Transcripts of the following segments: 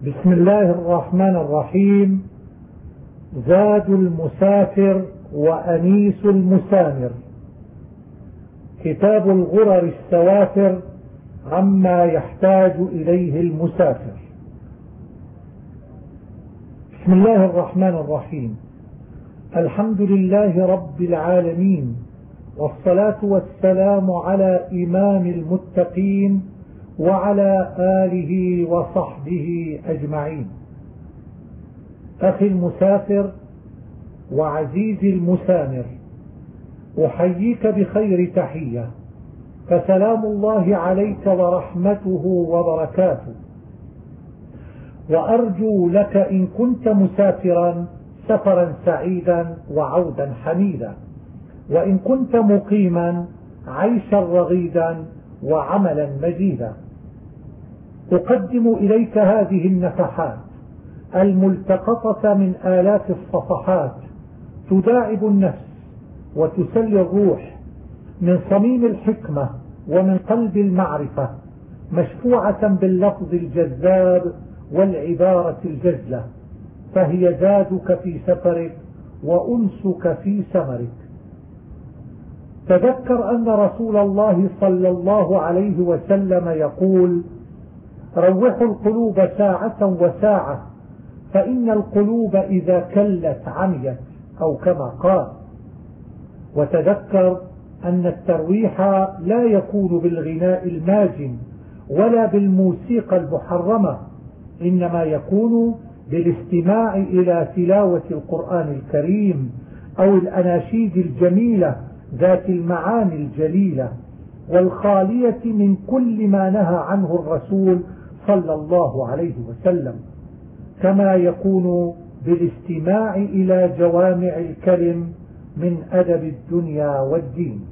بسم الله الرحمن الرحيم. زاد المسافر وأنيس المسامر، كتاب الغرر السوافر عما يحتاج إليه المسافر. بسم الله الرحمن الرحيم. الحمد لله رب العالمين، والصلاة والسلام على إمام المتقين وعلى آله وصحبه أجمعين. أخي المسافر وعزيزي المسامر، أحييك بخير تحية، فسلام الله عليك ورحمته وبركاته، وأرجو لك إن كنت مسافرا سفرا سعيدا وعودا حميدا، وإن كنت مقيما عيشا رغيدا وعملا مجيدا. أقدم إليك هذه النفحات الملتقطة من آلاف الصفحات تداعب النفس وتسلي الروح من صميم الحكمة ومن قلب المعرفة، مشفوعة باللفظ الجذاب والعبارة الجزلة، فهي زادك في سفرك وأنسك في سمرك. تذكر أن رسول الله صلى الله عليه وسلم يقول: روحوا القلوب ساعة وساعة، فإن القلوب إذا كلت عميت، أو كما قال. وتذكر أن الترويح لا يكون بالغناء الماجن ولا بالموسيقى المحرمة، إنما يكون بالاستماع إلى تلاوة القرآن الكريم أو الأناشيد الجميلة ذات المعاني الجليلة والخالية من كل ما نهى عنه الرسول صلى الله عليه وسلم، كما يكون بالاستماع إلى جوامع الكلم من أدب الدنيا والدين.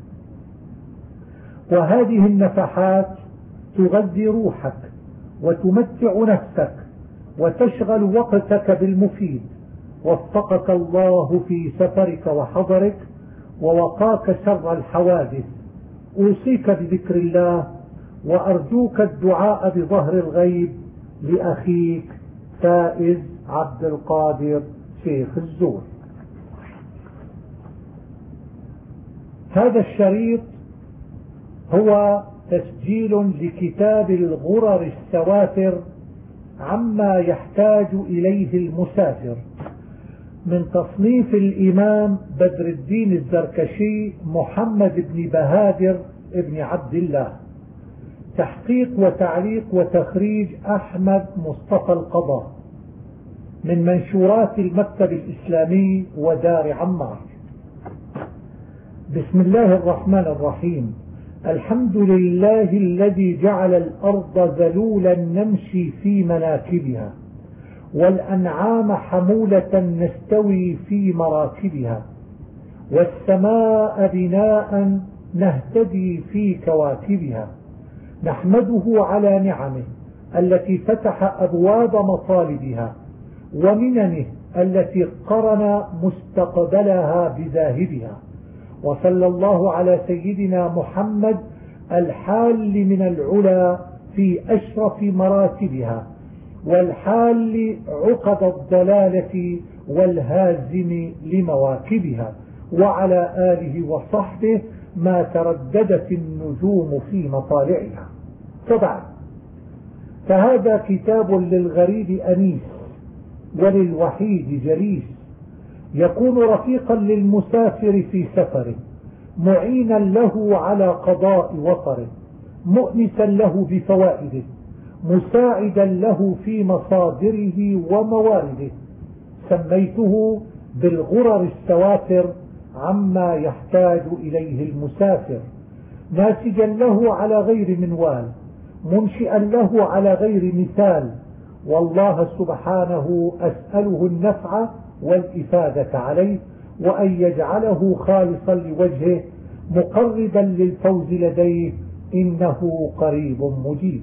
وهذه النفحات تغذي روحك وتمتع نفسك وتشغل وقتك بالمفيد. وفقك الله في سفرك وحضرك ووقاك شر الحوادث. أوصيك بذكر الله وأرجوك الدعاء بظهر الغيب لأخيك فائز عبد القادر شيخ الزور. هذا الشريط هو تسجيل لكتاب الغرر السوافر عما يحتاج إليه المسافر، من تصنيف الإمام بدر الدين الزركشي محمد بن بهادر بن عبد الله، تحقيق وتعليق وتخريج أحمد مصطفى القضاء، من منشورات المكتب الإسلامي ودار عمار. بسم الله الرحمن الرحيم. الحمد لله الذي جعل الأرض ذلولا نمشي في مناكبها، والأنعام حمولة نستوي في مراكبها، والسماء بناء نهتدي في كواكبها. نحمده على نعمه التي فتح أبواب مطالبها، ومننه التي قرن مستقبلها بذاهبها. وصلى الله على سيدنا محمد الحال من العلا في أشرف مراتبها، والحال عقد الضلالة والهازم لمواكبها، وعلى آله وصحبه ما ترددت النجوم في مطالعها. طبعا فهذا كتاب للغريب أنيس وللوحيد جليس، يكون رفيقا للمسافر في سفره، معينا له على قضاء وطره، مؤنسا له بفوائده، مساعدا له في مصادره وموارده. سميته بالغرر السوافر عما يحتاج إليه المسافر، ناسجا له على غير منوال، منشئا له على غير مثال. والله سبحانه أسأله النفع والإفادة عليه، وأن يجعله خالصا لوجهه مقربا للفوز لديه، إنه قريب مجيب.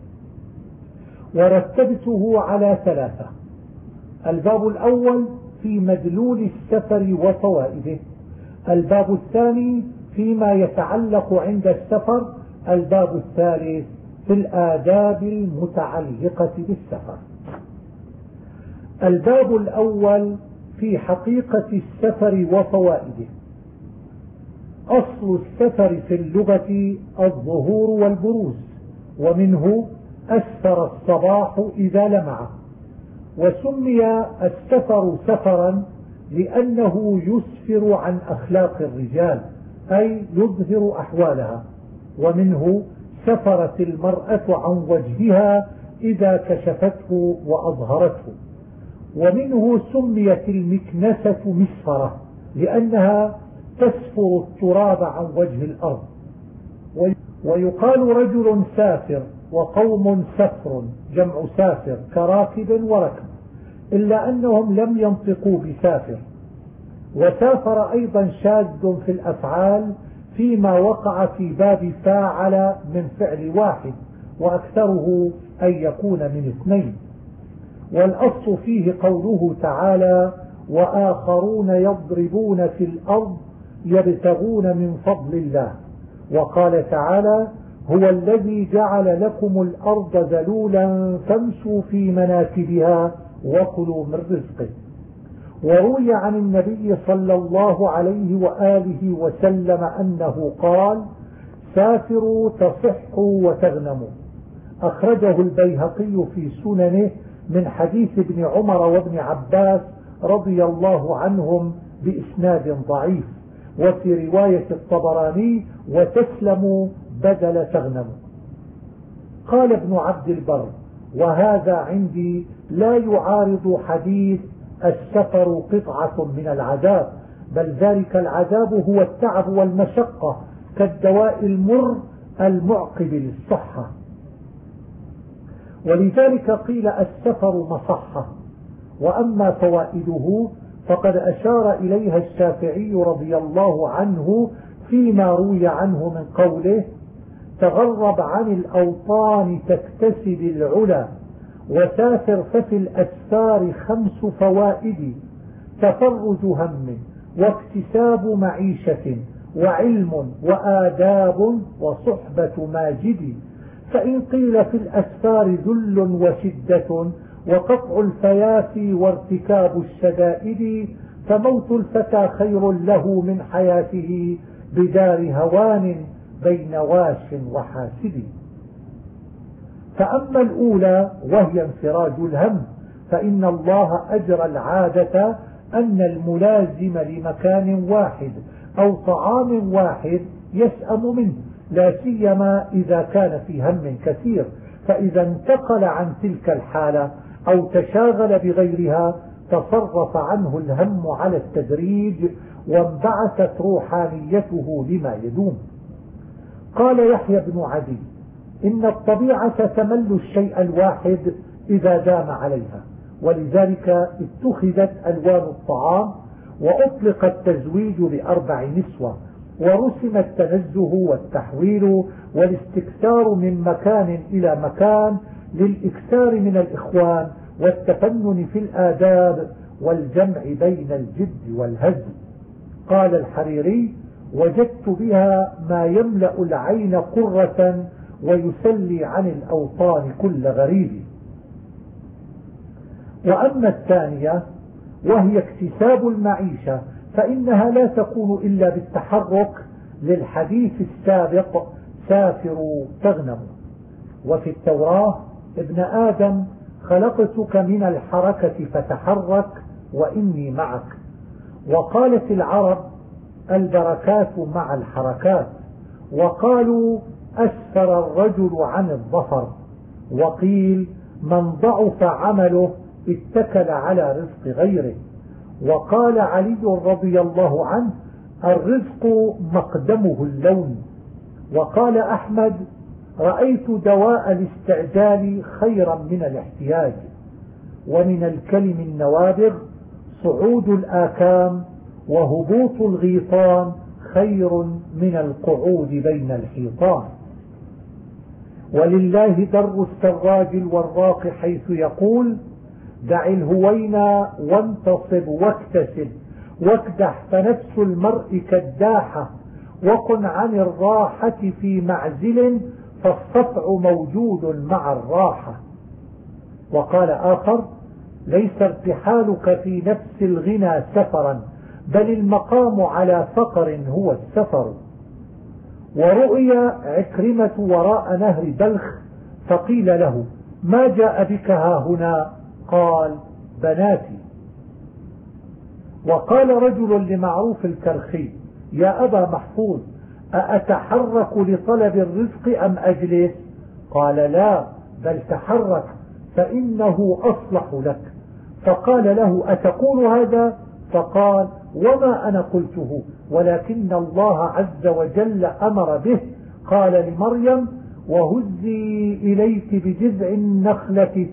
ورتبته على 3. الباب الأول في مدلول السفر وفوائده، الباب الثاني فيما يتعلق عند السفر، الباب الثالث في الآداب المتعلقة بالسفر. الباب الأول في حقيقة السفر وفوائده. أصل السفر في اللغة الظهور والبروز، ومنه أسفر الصباح إذا لمع. وسمي السفر سفرا لأنه يسفر عن أخلاق الرجال، أي يظهر أحوالها. ومنه سفرت المرأة عن وجهها إذا كشفته وأظهرته. ومنه سميت المكنسة مسفرة لأنها تسفر التراب عن وجه الأرض. ويقال رجل سافر وقوم سفر، جمع سافر كراكب وركب، إلا أنهم لم ينطقوا بسافر. وسافر أيضا شاذ في الأفعال فيما وقع في باب فاعل من فعل واحد، وأكثره أن يكون من اثنين. والأصل فيه قوله تعالى: وآخرون يضربون في الأرض يبتغون من فضل الله. وقال تعالى: هو الذي جعل لكم الأرض ذلولا فامشوا في مناكبها وكلوا من رزقه. وروي عن النبي صلى الله عليه وآله وسلم أنه قال: سافروا تصحوا وتغنموا. أخرجه البيهقي في سننه من حديث ابن عمر وابن عباس رضي الله عنهم بإسناد ضعيف، وفي رواية الطبراني: وتسلموا بدل تغنموا. قال ابن عبد البر: وهذا عندي لا يعارض حديث السفر قطعة من العذاب، بل ذلك العذاب هو التعب والمشقة كالدواء المر المعقب للصحة. ولذلك قيل السفر مصحة. وأما فوائده فقد أشار إليها الشافعي رضي الله عنه فيما روي عنه من قوله: تغرب عن الأوطان تكتسب العلا، وسافر ففي الأسفار 5 فوائد: تفرج هم، واكتساب معيشة، وعلم، وآداب، وصحبة ماجد. فإن قيل في الأسفار ذل وشدة، وقطع الفيافي، وارتكاب الشدائد، فموت الفتى خير له من حياته بدار هوان بين واش وحاسد. فأما الأولى وهي انفراج الهم، فإن الله أجرى العادة أن الملازم لمكان واحد أو طعام واحد يسأم منه، لا سيما إذا كان في هم كثير، فإذا انتقل عن تلك الحالة أو تشاغل بغيرها تصرف عنه الهم على التدريج، وانبعثت روحانيته لما يدوم. قال يحيى بن عدي: إن الطبيعة تمل الشيء الواحد إذا دام عليها، ولذلك اتخذت ألوان الطعام، وأطلق التزويج ب4 نسوة، ورسم التنزه والتحويل والاستكثار من مكان إلى مكان للإكثار من الإخوان والتفنن في الآداب والجمع بين الجد والهزل. قال الحريري: وجدت بها ما يملأ العين قرة ويسلي عن الأوطان كل غريب. وأما الثانية وهي اكتساب المعيشة فإنها لا تكون إلا بالتحرك، للحديث السابق: سافروا تغنموا. وفي التوراة: ابن آدم خلقتك من الحركة فتحرك وإني معك. وقالت العرب: البركات مع الحركات. وقالوا: أسفر الرجل عن الظفر. وقيل: من ضعف عمله اتكل على رزق غيره. وقال علي رضي الله عنه: الرزق مقدمه اللون. وقال أحمد: رأيت دواء الاستعجال خيرا من الاحتياج. ومن الكلم النوابغ: صعود الآكام وهبوط الغيطان خير من القعود بين الحيطان. ولله در السراج الوراق حيث يقول: دع الهوينا وانتصب واكتسب، واكدح فنفس المرء كالداحة، وكن عن الراحة في معزل، فالصفع موجود مع الراحة. وقال آخر: ليس ارتحالك في نفس الغنى سفرا، بل المقام على فقر هو السفر. ورؤي عكرمة وراء نهر بلخ فقيل له: ما جاء بك هاهنا؟ قال: بناتي. وقال رجل لمعروف الكرخي: يا أبا محفوظ، أأتحرك لطلب الرزق أم أجلس؟ قال: لا، بل تحرك فإنه أصلح لك. فقال له: أتقول هذا؟ فقال: وما أنا قلته، ولكن الله عز وجل أمر به. قال لمريم: وهزي إليك بجذع النخلة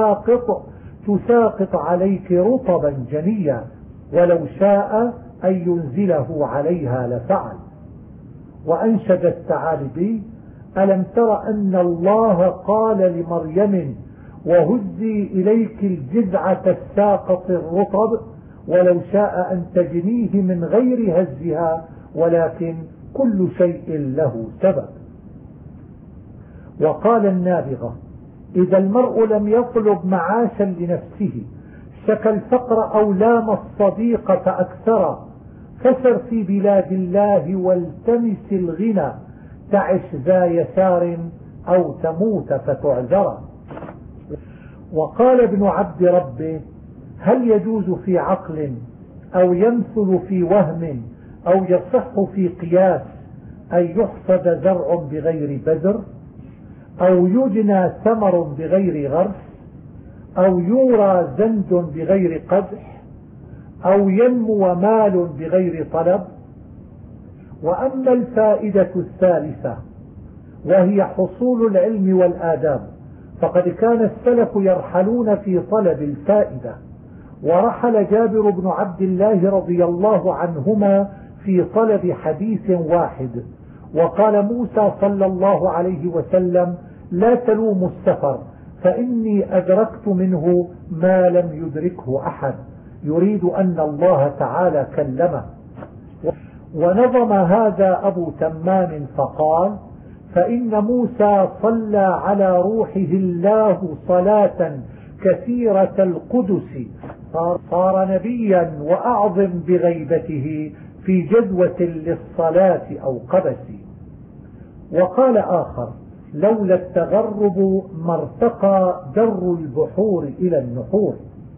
تساقط عليك رطبا جنيا، ولو شاء أن ينزله عليها لفعل. وأنشد الثعالبي: ألم تر أن الله قال لمريم: وهزي إليك الجذع تساقط الرطب، ولو شاء أن تجنيه من غير هزها، ولكن كل شيء له سبب. وقال النابغة: إذا المرء لم يطلب معاشا لنفسه، شكى الفقر أو لام الصديق فأكثر، فسر في بلاد الله والتمس الغنى، تعش ذا يسار أو تموت فتعذر. وقال ابن عبد ربه: هل يجوز في عقل أو يمثل في وهم أو يصح في قياس أن يحصد زرع بغير بذر، أو يجنى ثمر بغير غرس، أو يورى زند بغير قدح، أو ينمو مال بغير طلب؟ وأما الفائدة الثالثة وهي حصول العلم والآداب، فقد كان السلف يرحلون في طلب الفائدة، ورحل جابر بن عبد الله رضي الله عنهما في طلب حديث واحد. وقال موسى صلى الله عليه وسلم: لا تلوموا السفر، فإني أدركت منه ما لم يدركه أحد، يريد أن الله تعالى كلمه. ونظم هذا أبو تمام فقال: فإن موسى صلى على روحه الله صلاة كثيرة القدس، صار نبيا وأعظم بغيبته في جدوة للصلاة أو قبس. وقال آخر: لولا التغرب ما ارتقى در البحور إلى النحور.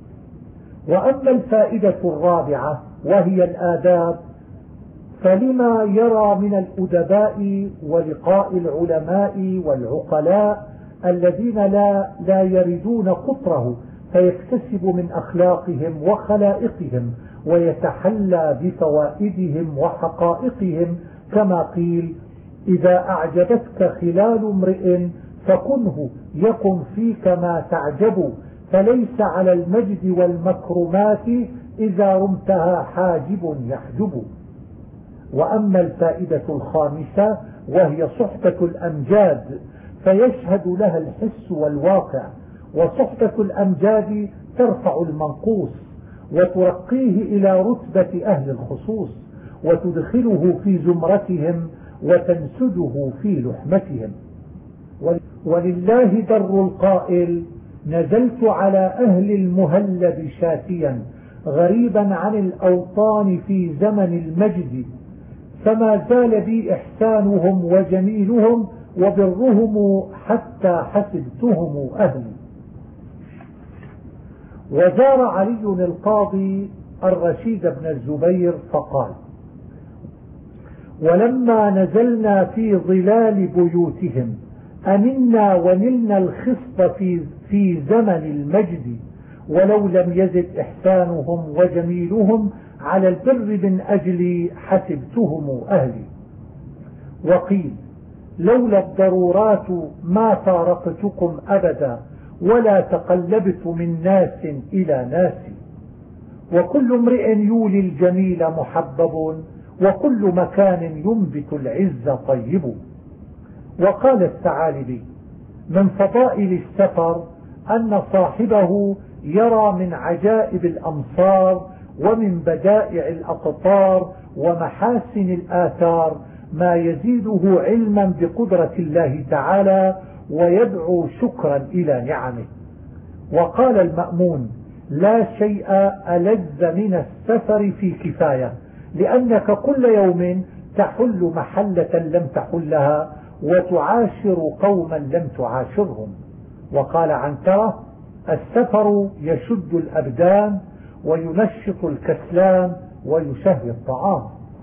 وأما الفائدة الرابعة وهي الآداب، فلما يرى من الأدباء ولقاء العلماء والعقلاء الذين لا يردون قطره، فيكتسب من أخلاقهم وخلائقهم ويتحلى بفوائدهم وحقائقهم، كما قيل: إذا أعجبتك خلال امرئ فكنه يكن فيك ما تعجب، فليس على المجد والمكرمات إذا رمتها حاجب يحجب. وأما الفائدة الخامسة وهي صحبة الأمجاد، فيشهد لها الحس والواقع، وصحبة الأمجاد ترفع المنقوص وترقيه إلى رتبة أهل الخصوص، وتدخله في زمرتهم وتنسده في لحمتهم. ولله در القائل: نزلت على أهل المهلب شاتيا، غريبا عن الأوطان في زمن المجد، فما زال بي إحسانهم وجميلهم وبرهم حتى حسبتهم أهلي. وزار علي القاضي الرشيد بن الزبير فقال: ولما نزلنا في ظلال بيوتهم أمنا ونلنا الخصب في زمن المجد، ولو لم يزد إحسانهم وجميلهم على البر من أجل حسبتهم أهلي. وقيل: لولا الضرورات ما فارقتكم أبدا، ولا تقلبت من ناس إلى ناس. وكل امرئ يولي الجميل محبب، وكل مكان ينبت العز طيب. وقال الثعالبي: من فضائل السفر أن صاحبه يرى من عجائب الأمصار ومن بدائع الأقطار ومحاسن الآثار ما يزيده علما بقدرة الله تعالى ويدعو شكرا إلى نعمه. وقال المأمون: لا شيء ألذ من السفر في كفاية، لأنك كل يوم تحل محلة لم تحلها وتعاشر قوما لم تعاشرهم. وقال عنترة: السفر يشد الأبدان وينشط الكسلان ويشهي الطعام.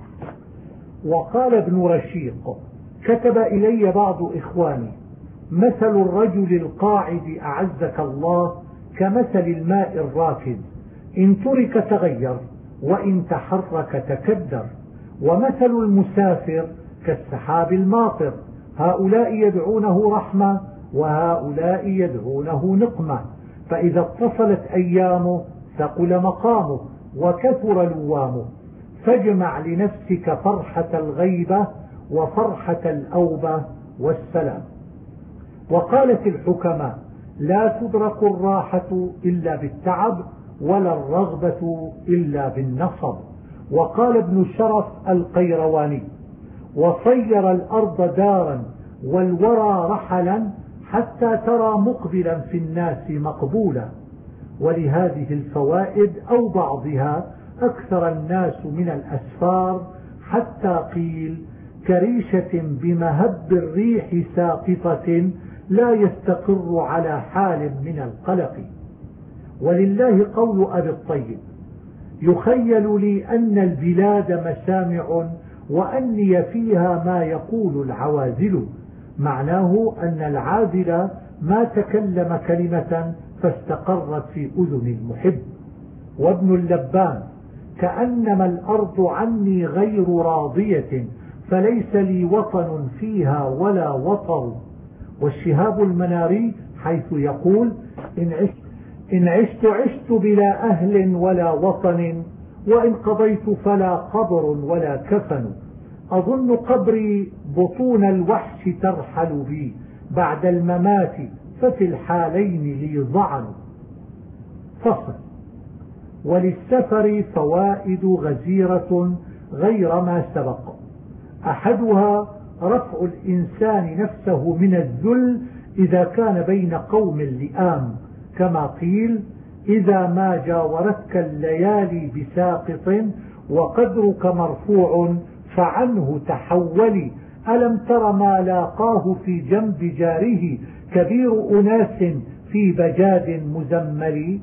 وقال ابن رشيق: كتب إلي بعض إخواني: مثل الرجل القاعد أعزك الله كمثل الماء الراكد، إن ترك تغير وإن تحرك تكدر، ومثل المسافر كالسحاب الماطر، هؤلاء يدعونه رحمة وهؤلاء يدعونه نقمة، فإذا اتصلت أيامه ثقل مقامه وكثر لوامه، فاجمع لنفسك فرحة الغيبة وفرحة الأوبة والسلام. وقالت الحكماء: لا تدرك الراحة إلا بالتعب ولا الرغبة إلا بالنصب. وقال ابن شرف القيرواني: وصير الأرض دارا والورى رحلا حتى ترى مقبلا في الناس مقبولا. ولهذه الفوائد أو بعضها أكثر الناس من الأسفار، حتى قيل: كريشة بمهب الريح ساقطة لا يستقر على حال من القلق. ولله قول أبي الطيب: يخيل لي أن البلاد مسامع وأني فيها ما يقول العوازل، معناه أن العازل ما تكلم كلمة فاستقرت في أذن المحب. وابن اللبان: كأنما الأرض عني غير راضية فليس لي وطن فيها ولا وطر. والشهاب المناري حيث يقول: إن عشت بلا أهل ولا وطن، وإن قضيت فلا قبر ولا كفن، أظن قبري بطون الوحش ترحل بي بعد الممات، ففي الحالين لي ضعن. فصل. وللسفر فوائد غزيرة غير ما سبق: أحدها رفع الإنسان نفسه من الذل إذا كان بين قوم لئام، كما قيل: إذا ما جاورتك الليالي بساقط وقدرك مرفوع فعنه تحولي، ألم تر ما لاقاه في جنب جاره كبير أناس في بجاد مزمل.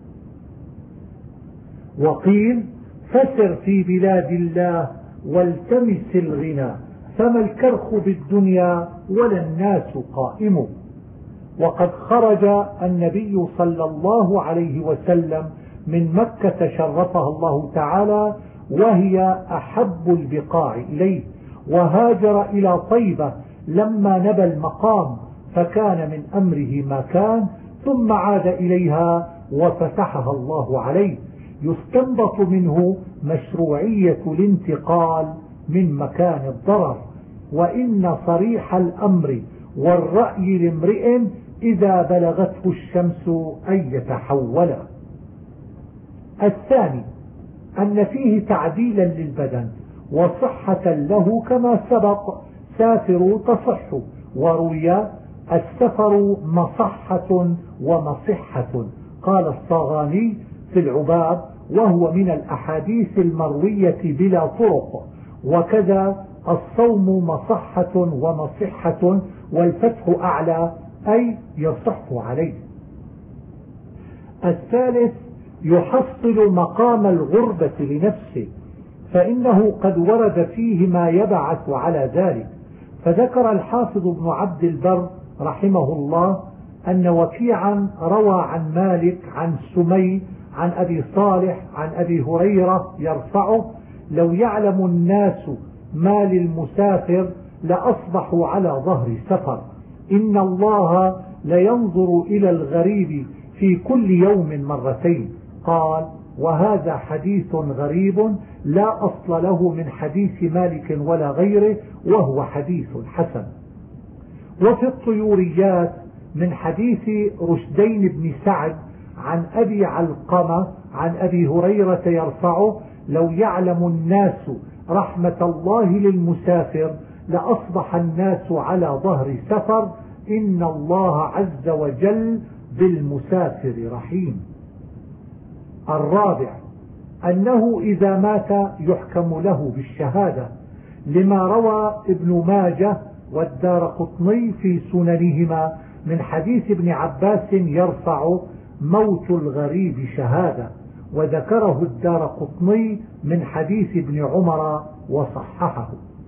وقيل: فسر في بلاد الله والتمس الغنى، فما الكرخ بالدنيا ولا الناس قائم. وقد خرج النبي صلى الله عليه وسلم من مكة شرفها الله تعالى وهي أحب البقاع إليه، وهاجر إلى طيبة لما نبى المقام، فكان من أمره ما كان، ثم عاد إليها وفتحها الله عليه. يستنبط منه مشروعية الانتقال من مكان الضرر، وإن صريح الأمر والرأي لامرئ إذا بلغته الشمس أن يتحول. الثاني أن فيه تعديلا للبدن وصحة له كما سبق: سافروا تصحوا. وروي: السفر مصحة ومصحة. قال الصاغاني في العباب: وهو من الأحاديث المروية بلا طرق. وكذا الصوم مصحة ومصحة، والفتح أعلى أي يصح عليه. الثالث يحصل مقام الغربة لنفسه، فإنه قد ورد فيه ما يبعث على ذلك. فذكر الحافظ ابن عبد البر رحمه الله أن وكيعا روى عن مالك عن سمي عن أبي صالح عن أبي هريرة يرفعه: لو يعلم الناس ما للمسافر لأصبحوا على ظهر سفر، إن الله لينظر إلى الغريب في كل يوم مرتين. قال: وهذا حديث غريب لا أصل له من حديث مالك ولا غيره، وهو حديث حسن. وفي الطيوريات من حديث رشدين بن سعد عن أبي علقمة عن أبي هريرة يرفعه: لو يعلم الناس رحمة الله للمسافر لأصبح الناس على ظهر سفر، إن الله عز وجل بالمسافر رحيم. الرابع أنه إذا مات يحكم له بالشهادة، لما روى ابن ماجه والدارقطني في سننهما من حديث ابن عباس يرفع موت الغريب شهادة، وذكره الدارقطني من حديث ابن عمر وصححه.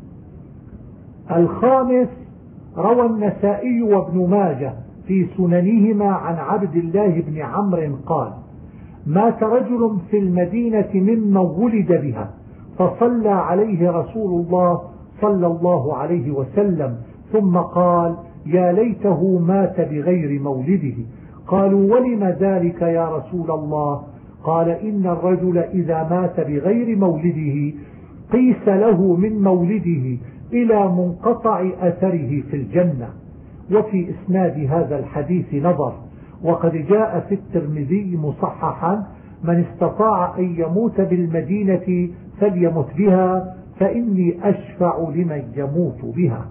الخامس روى النسائي وابن ماجه في سننهما عن عبد الله بن عمرو قال: مات رجل في المدينة ممن ولد بها، فصلى عليه رسول الله صلى الله عليه وسلم، ثم قال: يا ليته مات بغير مولده. قالوا: ولم ذلك يا رسول الله؟ قال: إن الرجل إذا مات بغير مولده قيس له من مولده إلى منقطع أثره في الجنة. وفي إسناد هذا الحديث نظر، وقد جاء في الترمذي مصححا: من استطاع أن يموت بالمدينة فليمت بها، فإني أشفع لمن يموت بها.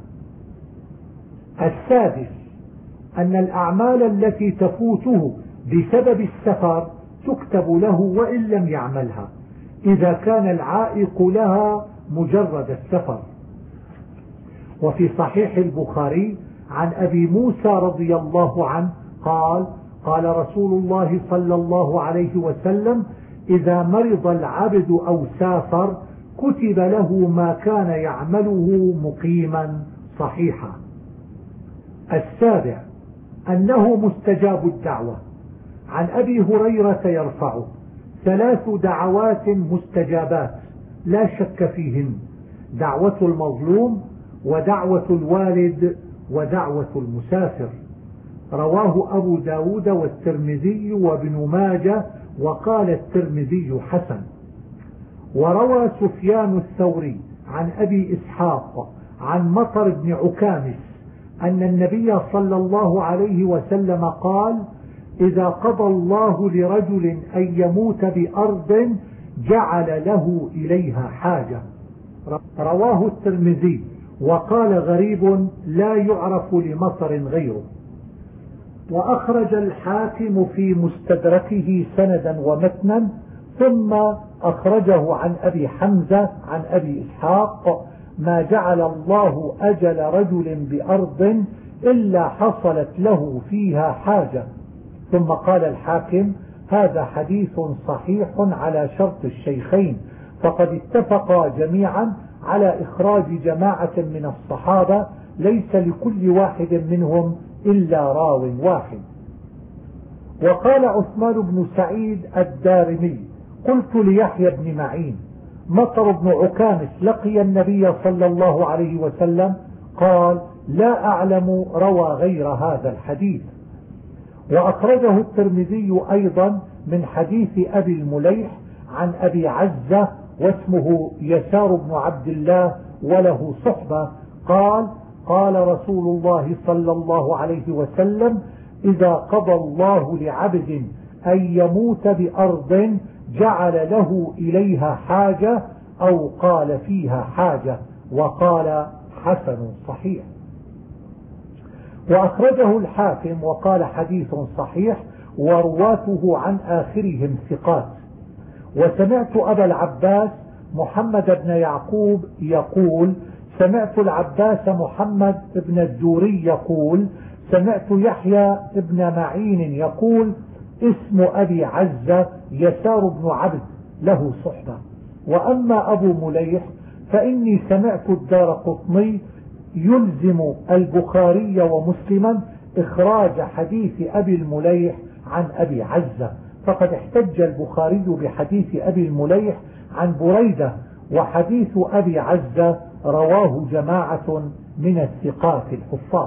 السادس أن الأعمال التي تفوته بسبب السفر تكتب له وإن لم يعملها، إذا كان العائق لها مجرد السفر. وفي صحيح البخاري عن أبي موسى رضي الله عنه قال: قال رسول الله صلى الله عليه وسلم: إذا مرض العبد أو سافر كتب له ما كان يعمله مقيما صحيحا. السابع أنه مستجاب الدعوة. عن أبي هريرة يرفعه: 3 دعوات مستجابات لا شك فيهن: دعوة المظلوم، ودعوة الوالد، ودعوة المسافر. رواه أبو داود والترمذي وابن ماجه، وقال الترمذي حسن. وروى سفيان الثوري عن أبي إسحاق عن مطر بن عكامس أن النبي صلى الله عليه وسلم قال: إذا قضى الله لرجل أن يموت بأرض جعل له إليها حاجة. رواه الترمذي، وقال غريب لا يعرف لمطر غيره. وأخرج الحاكم في مستدركه سندا ومتنا، ثم أخرجه عن أبي حمزة عن أبي إسحاق: ما جعل الله أجل رجل بأرض إلا حصلت له فيها حاجة. ثم قال الحاكم: هذا حديث صحيح على شرط الشيخين، فقد اتفقا جميعا على إخراج جماعة من الصحابة ليس لكل واحد منهم إلا راو واحد. وقال عثمان بن سعيد الدارمي: قلت ليحيى بن معين: مطر بن عكامس لقي النبي صلى الله عليه وسلم؟ قال: لا أعلم روى غير هذا الحديث. وأخرجه الترمذي أيضا من حديث أبي المليح عن أبي عزة واسمه يسار بن عبد الله وله صحبة قال: قال رسول الله صلى الله عليه وسلم: إذا قضى الله لعبد أن يموت بأرض جعل له إليها حاجة، أو قال فيها حاجة، وقال حسن صحيح. وأخرجه الحاكم وقال حديث صحيح، ورواته عن آخرهم ثقات. وسمعت أبا العباس محمد بن يعقوب يقول: سمعت العباس محمد بن الدوري يقول: سمعت يحيى بن معين يقول: اسم أبي عزة يسار بن عبد له صحبة. وأما أبو مليح فإني سمعت الدارقطني يلزم البخاري ومسلما إخراج حديث أبي المليح عن أبي عزة، فقد احتج البخاري بحديث أبي المليح عن بريدة، وحديث أبي عزة رواه جماعة من الثقات الحفاظ.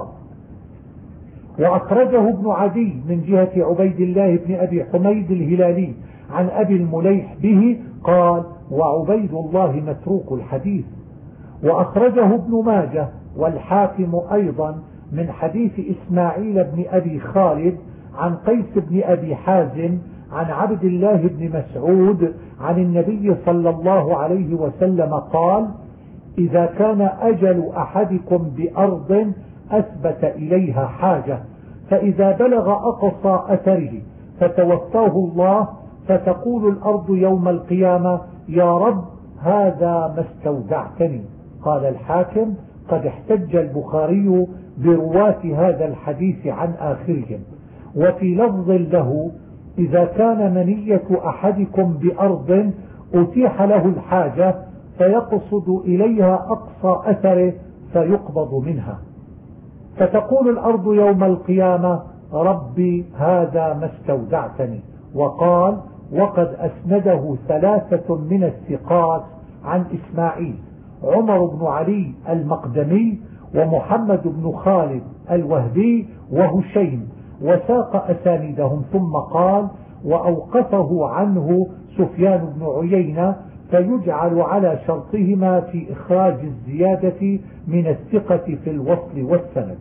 وأخرجه ابن عدي من جهة عبيد الله بن أبي حميد الهلالي عن أبي المليح به قال: وعبيد الله متروك الحديث. وأخرجه ابن ماجه والحاكم أيضا من حديث إسماعيل بن أبي خالد عن قيس بن أبي حازم عن عبد الله بن مسعود عن النبي صلى الله عليه وسلم قال: إذا كان أجل أحدكم بأرض أثبت إليها حاجة، فإذا بلغ أقصى أثره فتوفاه الله فتقول الأرض يوم القيامة يا رب هذا ما استودعتني. قال الحاكم قد احتج البخاري برواة هذا الحديث عن آخرهم. وفي لفظ له إذا كان منية أحدكم بأرض أتيح له الحاجة فيقصد إليها أقصى أثره فيقبض منها. فتقول الأرض يوم القيامة ربي هذا ما استودعتني. وقال وقد أسنده ثلاثة من الثقات عن إسماعيل: عمر بن علي المقدمي، ومحمد بن خالد الوهبي، وهشيم، وساق أساندهم. ثم قال وأوقفه عنه سفيان بن عيينة، فيجعل على شرطهما في إخراج الزيادة من الثقة في الوصل والسند.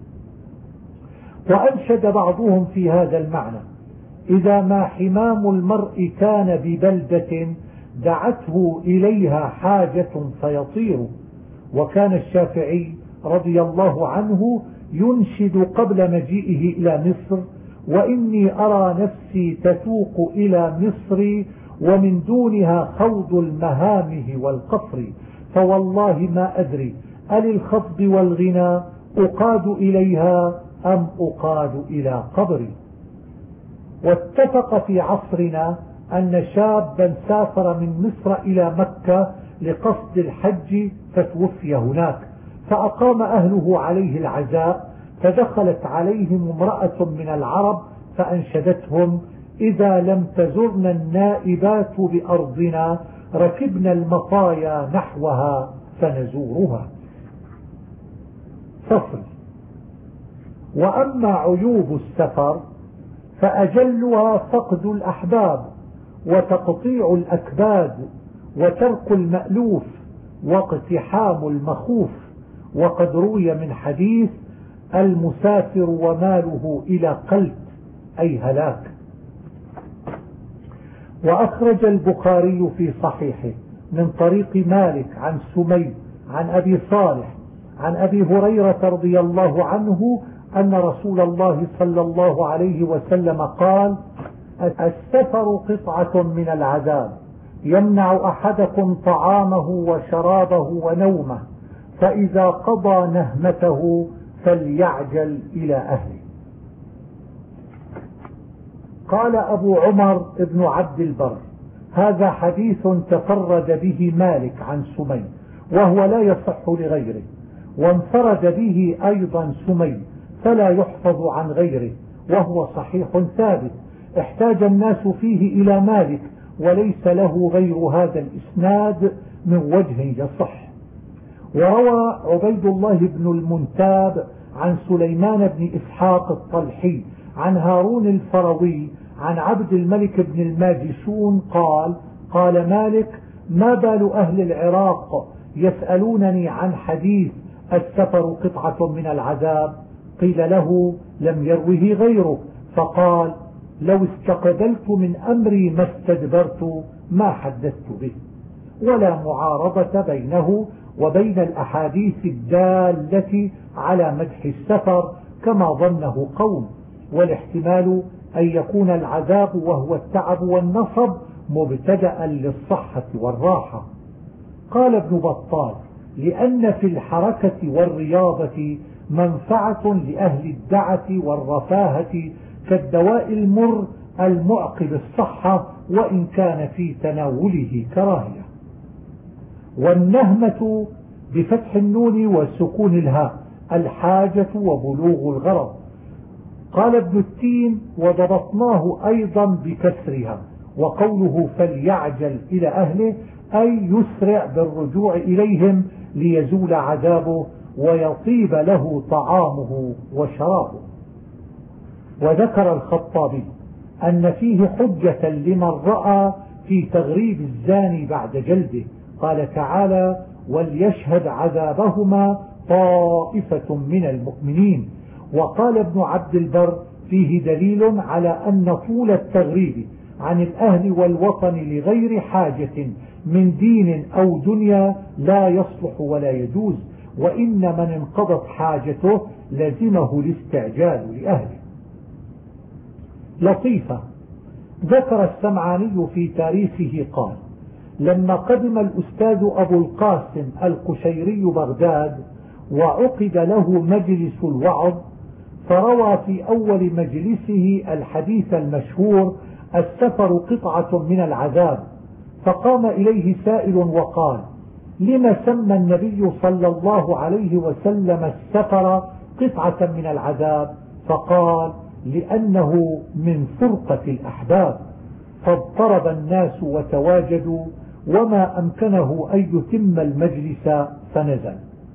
وأنشد بعضهم في هذا المعنى: إذا ما حمام المرء كان ببلدة دعته إليها حاجة فيطير. وكان الشافعي رضي الله عنه ينشد قبل مجيئه إلى مصر: وإني أرى نفسي تتوق إلى مصر ومن دونها خوض المهامه والقصر، فوالله ما أدري أللخفض والغنى أقاد إليها أم أقاد إلى قبري. واتفق في عصرنا أن شابا سافر من مصر إلى مكة لقصد الحج فتوفي هناك، فأقام أهله عليه العزاء، فدخلت عليهم امرأة من العرب فأنشدتهم: إذا لم تزرنا النائبات بأرضنا ركبنا المطايا نحوها فنزورها. فصل. وأما عيوب السفر فأجلها فقد الأحباب وتقطيع الأكباد وترك المألوف واقتحام المخوف. وقد روي من حديث: المسافر وماله إلى قلب، أي هلاك. وأخرج البخاري في صحيحه من طريق مالك عن سمي عن أبي صالح عن أبي هريرة رضي الله عنه أن رسول الله صلى الله عليه وسلم قال: السفر قطعة من العذاب يمنع أحدكم طعامه وشرابه ونومه، فإذا قضى نهمته فليعجل إلى أهله. قال أبو عمر ابن عبد البر: هذا حديث تفرد به مالك عن سمي وهو لا يصح لغيره، وانفرد به أيضا سمي فلا يحفظ عن غيره، وهو صحيح ثابت. احتاج الناس فيه إلى مالك وليس له غير هذا الإسناد من وجه يصح. وروى عبيد الله بن المنتاب عن سليمان بن إسحاق الطلحي عن هارون الفروي عن عبد الملك بن الماجشون قال: قال مالك: ما بال أهل العراق يسألونني عن حديث السفر قطعة من العذاب؟ قيل له: لم يروه غيره. فقال: لو استقبلت من أمري ما استدبرت ما حدثت به. ولا معارضة بينه وبين الأحاديث الدالة على مدح السفر كما ظنه قوم، والاحتمال أن يكون العذاب وهو التعب والنصب مبتدأ للصحة والراحة. قال ابن بطال: لأن في الحركة والرياضة منفعة لأهل الدعة والرفاهة كالدواء المر المعقب الصحة وإن كان في تناوله كراهية. والنهمة بفتح النون وسكون الهاء الحاجة وبلوغ الغرض. قال ابن التين: وضبطناه أيضا بكسرها. وقوله فليعجل إلى أهله أي يسرع بالرجوع إليهم ليزول عذابه ويطيب له طعامه وشرابه. وذكر الخطابي أن فيه حجة لمن رأى في تغريب الزاني بعد جلده. قال تعالى: وليشهد عذابهما طائفة من المؤمنين. وقال ابن عبد البر: فيه دليل على أن طول التغريب عن الأهل والوطن لغير حاجة من دين أو دنيا لا يصلح ولا يجوز، وإن من انقضت حاجته لزمه الاستعجال لأهله. لطيفة: ذكر السمعاني في تاريخه قال: لما قدم الأستاذ أبو القاسم القشيري بغداد وعقد له مجلس الوعظ، فروى في أول مجلسه الحديث المشهور: السفر قطعة من العذاب. فقام إليه سائل وقال: لما سمى النبي صلى الله عليه وسلم السفر قطعة من العذاب؟ فقال: لأنه من فرقة الأحباب. فاضطرب الناس وتواجدوا، وما أمكنه أن يتم المجلس فنزل.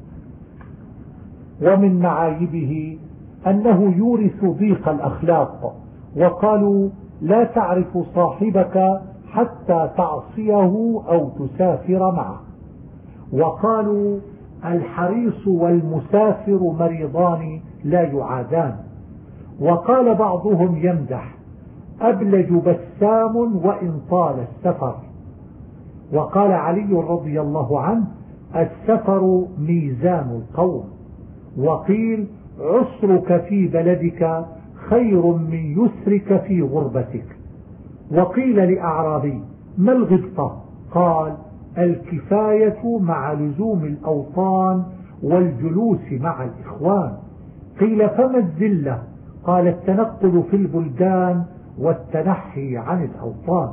ومن معايبه أنه يورث ضيق الأخلاق، وقالوا: لا تعرف صاحبك حتى تعصيه أو تسافر معه. وقالوا: الحريص والمسافر مريضان لا يعادان. وقال بعضهم يمدح: أبلج بسام وإن طال السفر. وقال علي رضي الله عنه: السفر ميزان القوم. وقيل: عسرك في بلدك خير من يسرك في غربتك. وقيل لأعرابي: ما الغبطة؟ قال: الكفاية مع لزوم الأوطان والجلوس مع الإخوان. قيل: فما الذلة؟ قال: التنقل في البلدان والتنحي عن الأوطان.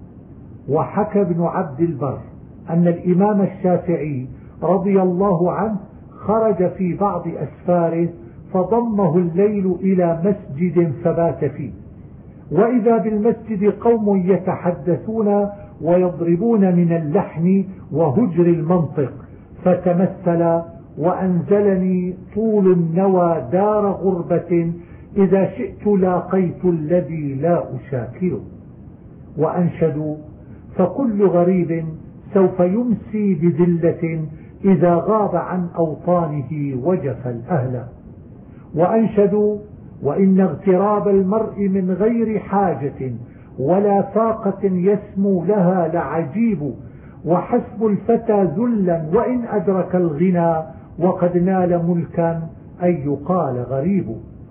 وحكى ابن عبد البر أن الإمام الشافعي رضي الله عنه خرج في بعض أسفاره فضمه الليل إلى مسجد فبات فيه، وإذا بالمسجد قوم يتحدثون ويضربون من اللحن وهجر المنطق، فتمثل وأنزلني طول النوى دار غربة، إذا شئت لاقيت الذي لا أشاكله. وأنشدوا: فكل غريب سوف يمسي بذلة، إذا غاب عن أوطانه وجف الأهل. وأنشدوا: وإن اغتراب المرء من غير حاجة ولا فاقة يسمو لها لعجيب، وحسب الفتى ذلا وإن أدرك الغنى، وقد نال ملكا أن يقال غريب.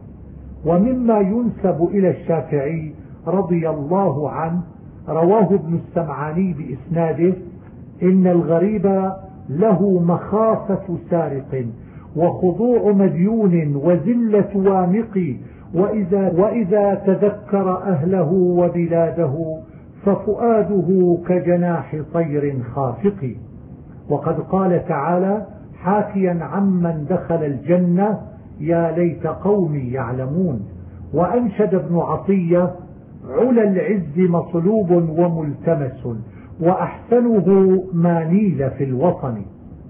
ومما ينسب إلى الشافعي رضي الله عنه رواه ابن السمعاني بإسناده: إن الغريب له مخافة سارق، وخضوع مديون، وذلة وامق، وإذا تذكر أهله وبلاده ففؤاده كجناح طير خافق. وقد قال تعالى حاكيا عمن دخل الجنة: يا ليت قومي يعلمون. وأنشد ابن عطية: علا العز مطلوب وملتمس، وأحسنه ما نيل في الوطن.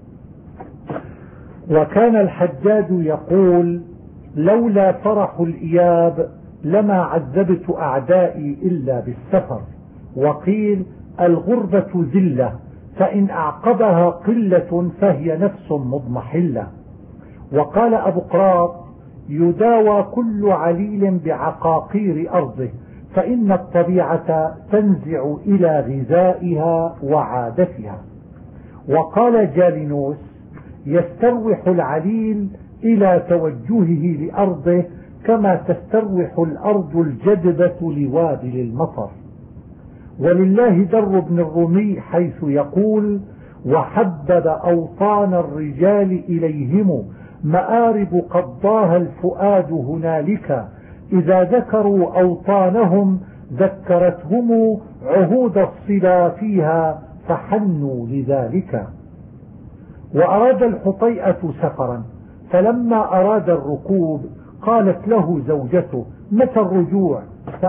وكان الحجاج يقول: لولا فرح الإياب لما عذبت أعدائي إلا بالسفر. وقيل: الغربة ذلة، فإن أعقبها قلة فهي نفس مضمحلة. وقال أبو قراط: يداوى كل عليل بعقاقير أرضه، فإن الطبيعة تنزع إلى غذائها وعادتها. وقال جالينوس: يستروح العليل إلى توجهه لأرضه كما تستروح الأرض الجدبة لوابل المطر. ولله در بن الرومي حيث يقول: وحبب أوطان الرجال إليهم مآرب قضاها الفؤاد هنالك، إذا ذكروا أوطانهم ذكرتهم عهود الصلا فيها فحنوا لذلك. وأراد الحطيئة سفرا، فلما أراد الركوب قالت له زوجته: متى الرجوع؟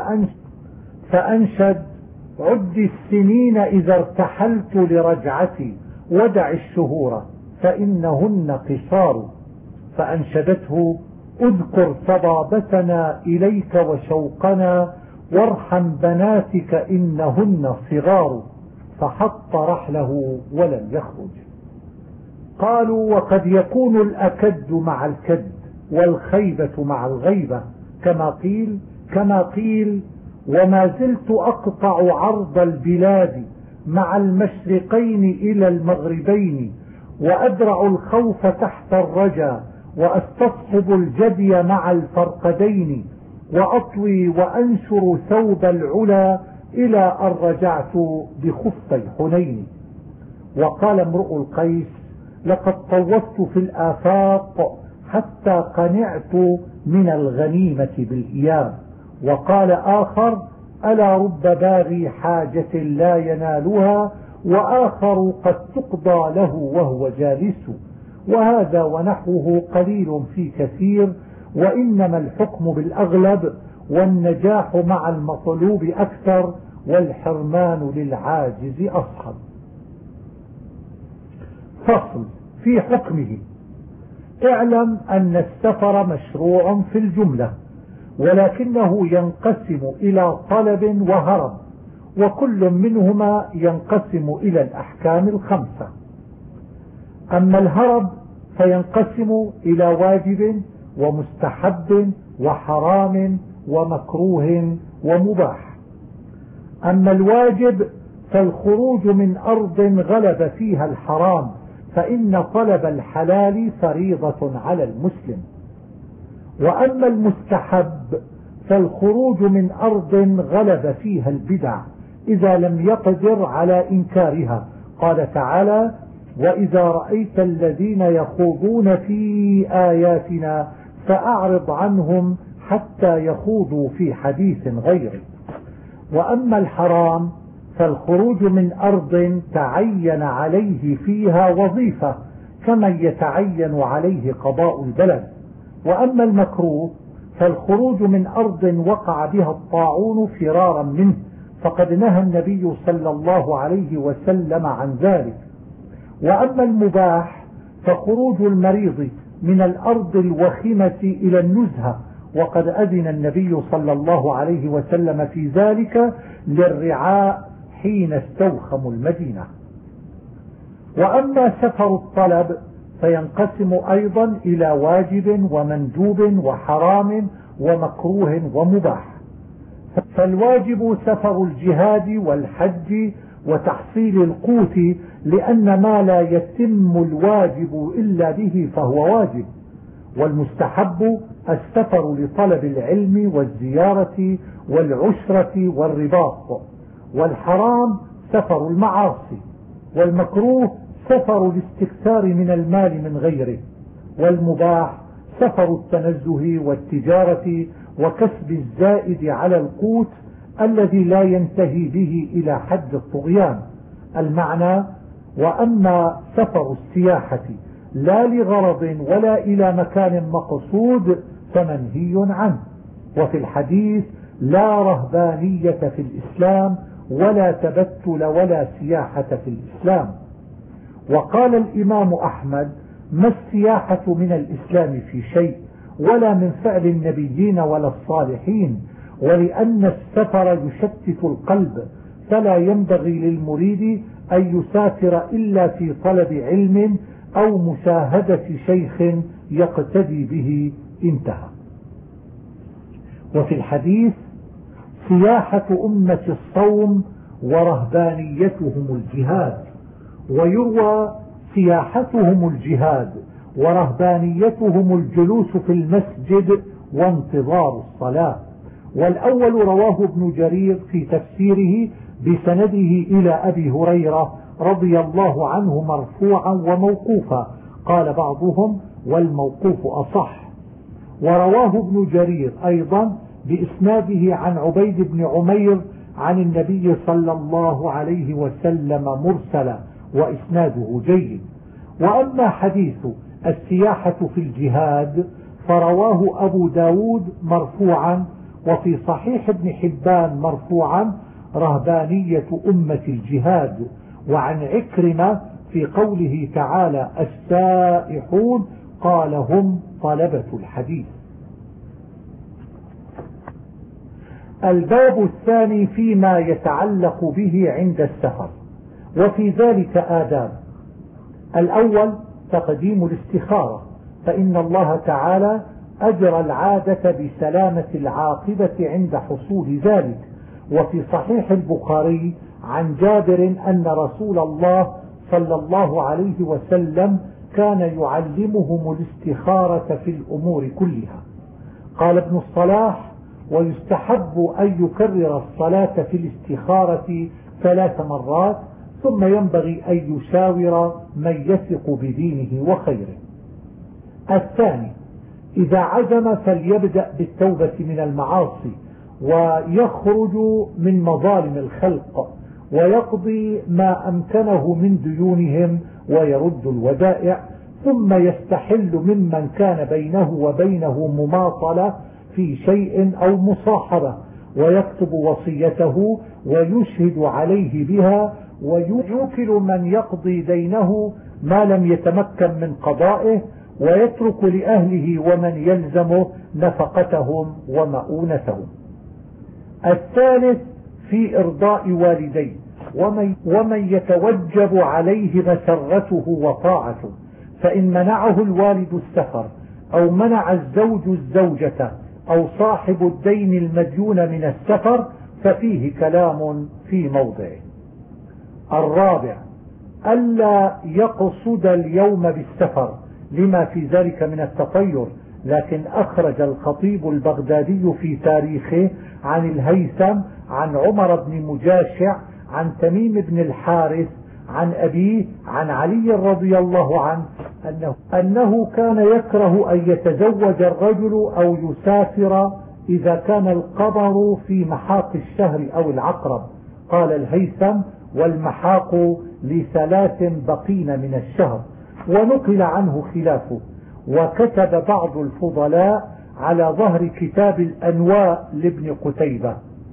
فأنشد: عد السنين إذا ارتحلت لرجعتي، ودع الشهور فإنهن قصار. فأنشدته: اذكر صبابتنا إليك وشوقنا، وارحم بناتك إنهن صغار. فحط رحله ولم يخرج. قالوا: وقد يكون الأكد مع الكد، والخيبة مع الغيبة، كما قيل: وما زلت أقطع عرض البلاد مع المشرقين إلى المغربين، وأدرع الخوف تحت الرجا، وأستصحب الجدي مع الفرقدين، وأطوي وأنشر ثوب العلا إلى أن رجعت بخفي حنين. وقال امرؤ القيس: لقد طوفت في الآفاق حتى قنعت من الغنيمة بالإياب. وقال آخر: ألا رب باغي حاجة لا ينالها وآخر قد تقضى له وهو جالس. وهذا ونحوه قليل في كثير، وإنما الحكم بالأغلب، والنجاح مع المطلوب أكثر، والحرمان للعاجز أصحب. فصل في حكمه. اعلم أن السفر مشروع في الجملة، ولكنه ينقسم إلى طلب وهرب، وكل منهما ينقسم إلى الأحكام الخمسة. أما الهرب فينقسم إلى واجب ومستحب وحرام ومكروه ومباح. أما الواجب فالخروج من أرض غلب فيها الحرام، فإن طلب الحلال فريضة على المسلم. وأما المستحب فالخروج من أرض غلب فيها البدع إذا لم يقدر على إنكارها. قال تعالى: وإذا رأيت الذين يخوضون في آياتنا فأعرض عنهم حتى يخوضوا في حديث غيره. وأما الحرام فالخروج من أرض تعين عليه فيها وظيفة كمن يتعين عليه قضاء البلد. وأما المكروه فالخروج من أرض وقع بها الطاعون فرارا منه، فقد نهى النبي صلى الله عليه وسلم عن ذلك. وأما المباح فخروج المريض من الأرض الوخمة إلى النزهة، وقد أذن النبي صلى الله عليه وسلم في ذلك للرعاء حين استوخموا المدينة. وأما سفر الطلب فينقسم أيضا إلى واجب ومندوب وحرام ومكروه ومباح. فالواجب سفر الجهاد والحج وتحصيل القوت، لأن ما لا يتم الواجب إلا به فهو واجب. والمستحب السفر لطلب العلم والزيارة والعشرة والرباط. والحرام سفر المعاصي. والمكروه سفر الاستكثار من المال من غيره. والمباح سفر التنزه والتجارة وكسب الزائد على القوت الذي لا ينتهي به إلى حد الطغيان. المعنى: وأما سفر السياحة لا لغرض ولا إلى مكان مقصود فمنهي عنه. وفي الحديث: لا رهبانية في الإسلام ولا تبتل ولا سياحة في الإسلام. وقال الإمام أحمد: ما السياحة من الإسلام في شيء، ولا من فعل النبيين ولا الصالحين، ولأن السفر يشتت القلب، فلا ينبغي للمريد أن يسافر إلا في طلب علم أو مشاهدة شيخ يقتدي به. انتهى. وفي الحديث: سياحة أمة الصوم ورهبانيتهم الجهاد. ويروى: سياحتهم الجهاد ورهبانيتهم الجلوس في المسجد وانتظار الصلاة. والأول رواه ابن جرير في تفسيره بسنده إلى أبي هريرة رضي الله عنه مرفوعا وموقوفا. قال بعضهم: والموقوف أصح. ورواه ابن جرير أيضا بإسناده عن عبيد بن عمير عن النبي صلى الله عليه وسلم مرسلا، وإسناده جيد. وأما حديث السياحة في الجهاد فرواه أبو داود مرفوعا، وفي صحيح ابن حبان مرفوعا: رهبانية أمة الجهاد. وعن عكرمة في قوله تعالى: السائحون، قال: هم طلبة الحديث. الباب الثاني فيما يتعلق به عند السفر، وفي ذلك آداب. الأول: تقديم الاستخارة، فإن الله تعالى أجرى العادة بسلامة العاقبة عند حصول ذلك. وفي صحيح البخاري عن جابر أن رسول الله صلى الله عليه وسلم كان يعلمهم الاستخارة في الأمور كلها. قال ابن الصلاح: ويستحب أن يكرر الصلاة في الاستخارة 3 مرات، ثم ينبغي أن يشاور من يثق بدينه وخيره. الثاني، إذا عزم فليبدأ بالتوبة من المعاصي ويخرج من مظالم الخلق ويقضي ما أمكنه من ديونهم ويرد الودائع، ثم يستحل ممن كان بينه وبينه مماطلة في شيء أو مصاحبة، ويكتب وصيته ويشهد عليه بها، ويوكل من يقضي دينه ما لم يتمكن من قضائه، ويترك لأهله ومن يلزمه نفقتهم ومؤونتهم. الثالث، في إرضاء والديه ومن يتوجب عليه مسرته وطاعته، فإن منعه الوالد السفر أو منع الزوج الزوجة أو صاحب الدين المديون من السفر ففيه كلام في موضعه. الرابع، ألا يقصد اليوم بالسفر لما في ذلك من التطير، لكن أخرج الخطيب البغدادي في تاريخه عن الهيثم عن عمر بن مجاشع عن تميم بن الحارث عن أبيه عن علي رضي الله عنه أنه كان يكره أن يتزوج الرجل أو يسافر إذا كان القمر في محاق الشهر أو العقرب. قال الهيثم: والمحاق ل3 بقين من الشهر، ونقل عنه خلافه. وكتب بعض الفضلاء على ظهر كتاب الأنواء لابن قتيبة: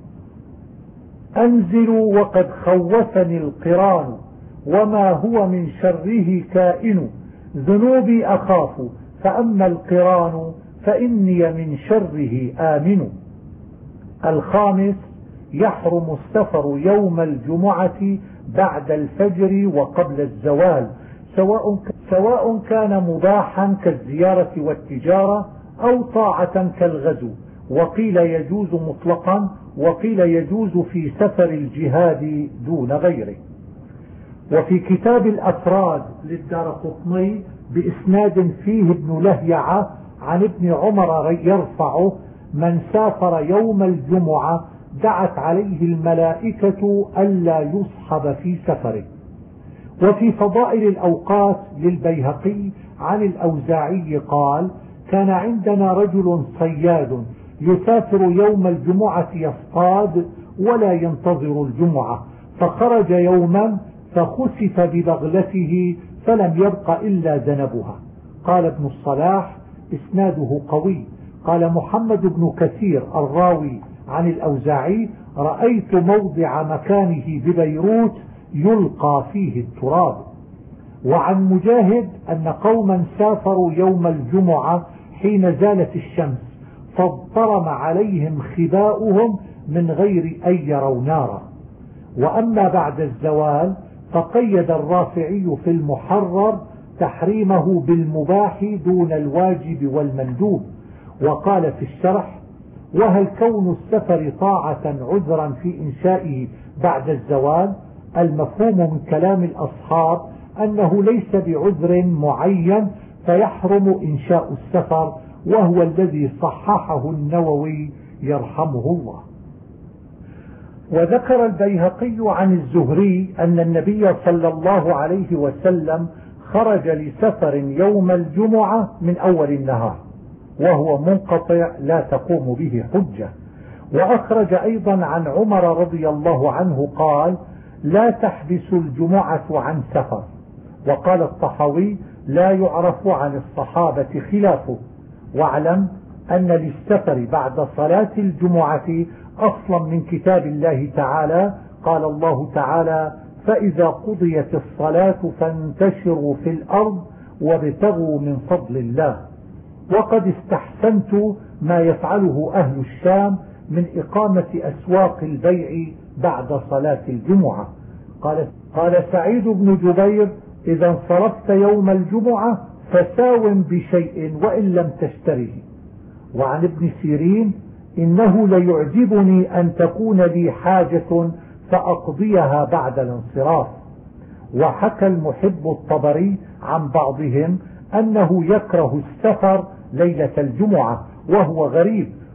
أنزلوا وقد خوفني القران، وما هو من شره كائن، ذنوبي أخاف فأما القران فإني من شره آمن. الخامس، يحرم السفر يوم الجمعة بعد الفجر وقبل الزوال، سواء كان مباحا كالزيارة والتجارة أو طاعة كالغزو، وقيل يجوز مطلقا، وقيل يجوز في سفر الجهاد دون غيره. وفي كتاب الأفراد للدارقطني بإسناد فيه ابن لهيعة عن ابن عمر يرفعه: من سافر يوم الجمعة دعت عليه الملائكة ألا يصحب في سفره. وفي فضائل الأوقات للبيهقي عن الأوزاعي قال: كان عندنا رجل صياد يسافر يوم الجمعة يصطاد ولا ينتظر الجمعة، فخرج يوما فخسف ببغلته فلم يبق إلا ذنبها. قال ابن الصلاح: إسناده قوي. قال محمد بن كثير الراوي عن الأوزاعي: رأيت موضع مكانه ببيروت يلقى فيه التراب. وعن مجاهد أن قوما سافروا يوم الجمعة حين زالت الشمس، فاضطرم عليهم خباؤهم من غير أن يروا نارا. وأما بعد الزوال فقيد الرافعي في المحرر تحريمه بالمباح دون الواجب والمندوب. وقال في الشرح: وهل كون السفر طاعة عذرا في إنشائه بعد الزوال؟ المفهوم من كلام الأصحاب أنه ليس بعذر معين فيحرم إنشاء السفر، وهو الذي صححه النووي يرحمه الله. وذكر البيهقي عن الزهري أن النبي صلى الله عليه وسلم خرج لسفر يوم الجمعة من أول النهار، وهو منقطع لا تقوم به حجة. وأخرج أيضا عن عمر رضي الله عنه قال: لا تحبس الجمعة عن سفر. وقال الطحاوي: لا يعرف عن الصحابة خلافه. واعلم أن للسفر بعد صلاة الجمعة أصلا من كتاب الله تعالى. قال الله تعالى: فإذا قضيت الصلاة فانتشروا في الأرض وابتغوا من فضل الله. وقد استحسنت ما يفعله أهل الشام من إقامة أسواق البيع بعد صلاة الجمعة. قال سعيد بن جبير: إذا انصرفت يوم الجمعة فساوم بشيء وإن لم تشتره. وعن ابن سيرين: إنه ليعجبني أن تكون لي حاجة فأقضيها بعد الانصراف. وحكى المحب الطبري عن بعضهم أنه يكره السفر ليلة الجمعة، وهو غريب،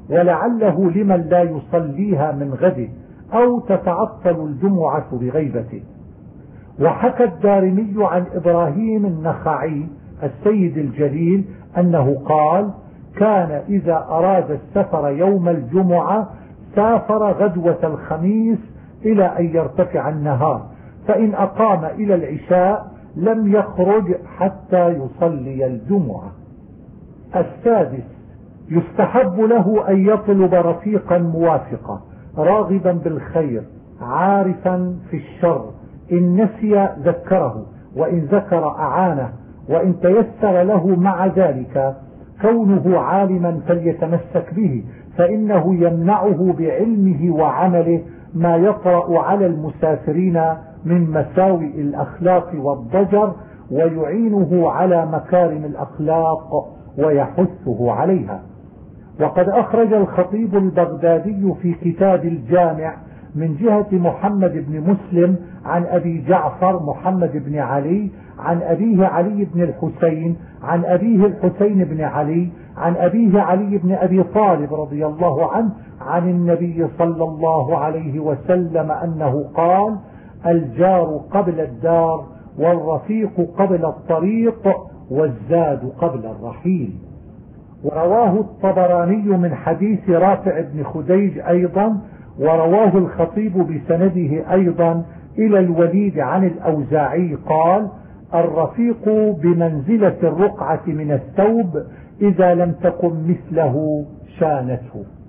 ولعله لمن لا يصليها من غده أو تتعطل الجمعة بغيبته. وحكى الدارمي عن إبراهيم النخعي السيد الجليل أنه قال: كان إذا أراد السفر يوم الجمعة سافر غدوة الخميس إلى أن يرتفع النهار، فإن أقام إلى العشاء لم يخرج حتى يصلي الجمعة. السادس: يستحب له أن يطلب رفيقا موافقا راغبا بالخير عارفا في الشر، إن نسي ذكره، وإن ذكر أعانه، وإن تيسر له مع ذلك كونه عالما فليتمسك به، فإنه يمنعه بعلمه وعمله ما يطرأ على المسافرين من مساوئ الأخلاق والضجر، ويعينه على مكارم الأخلاق ويحثه عليها. وقد أخرج الخطيب البغدادي في كتاب الجامع من جهة محمد بن مسلم عن أبي جعفر محمد بن علي عن أبيه علي بن الحسين عن أبيه الحسين بن علي عن أبيه علي بن أبي طالب رضي الله عنه عن النبي صلى الله عليه وسلم أنه قال: الجار قبل الدار، والرفيق قبل الطريق، والزاد قبل الرحيل. ورواه الطبراني من حديث رافع بن خديج أيضا، ورواه الخطيب بسنده أيضا إلى الوليد عن الأوزاعي قال: الرفيق بمنزلة الرقعة من الثوب، إذا لم تكن مثله شانته.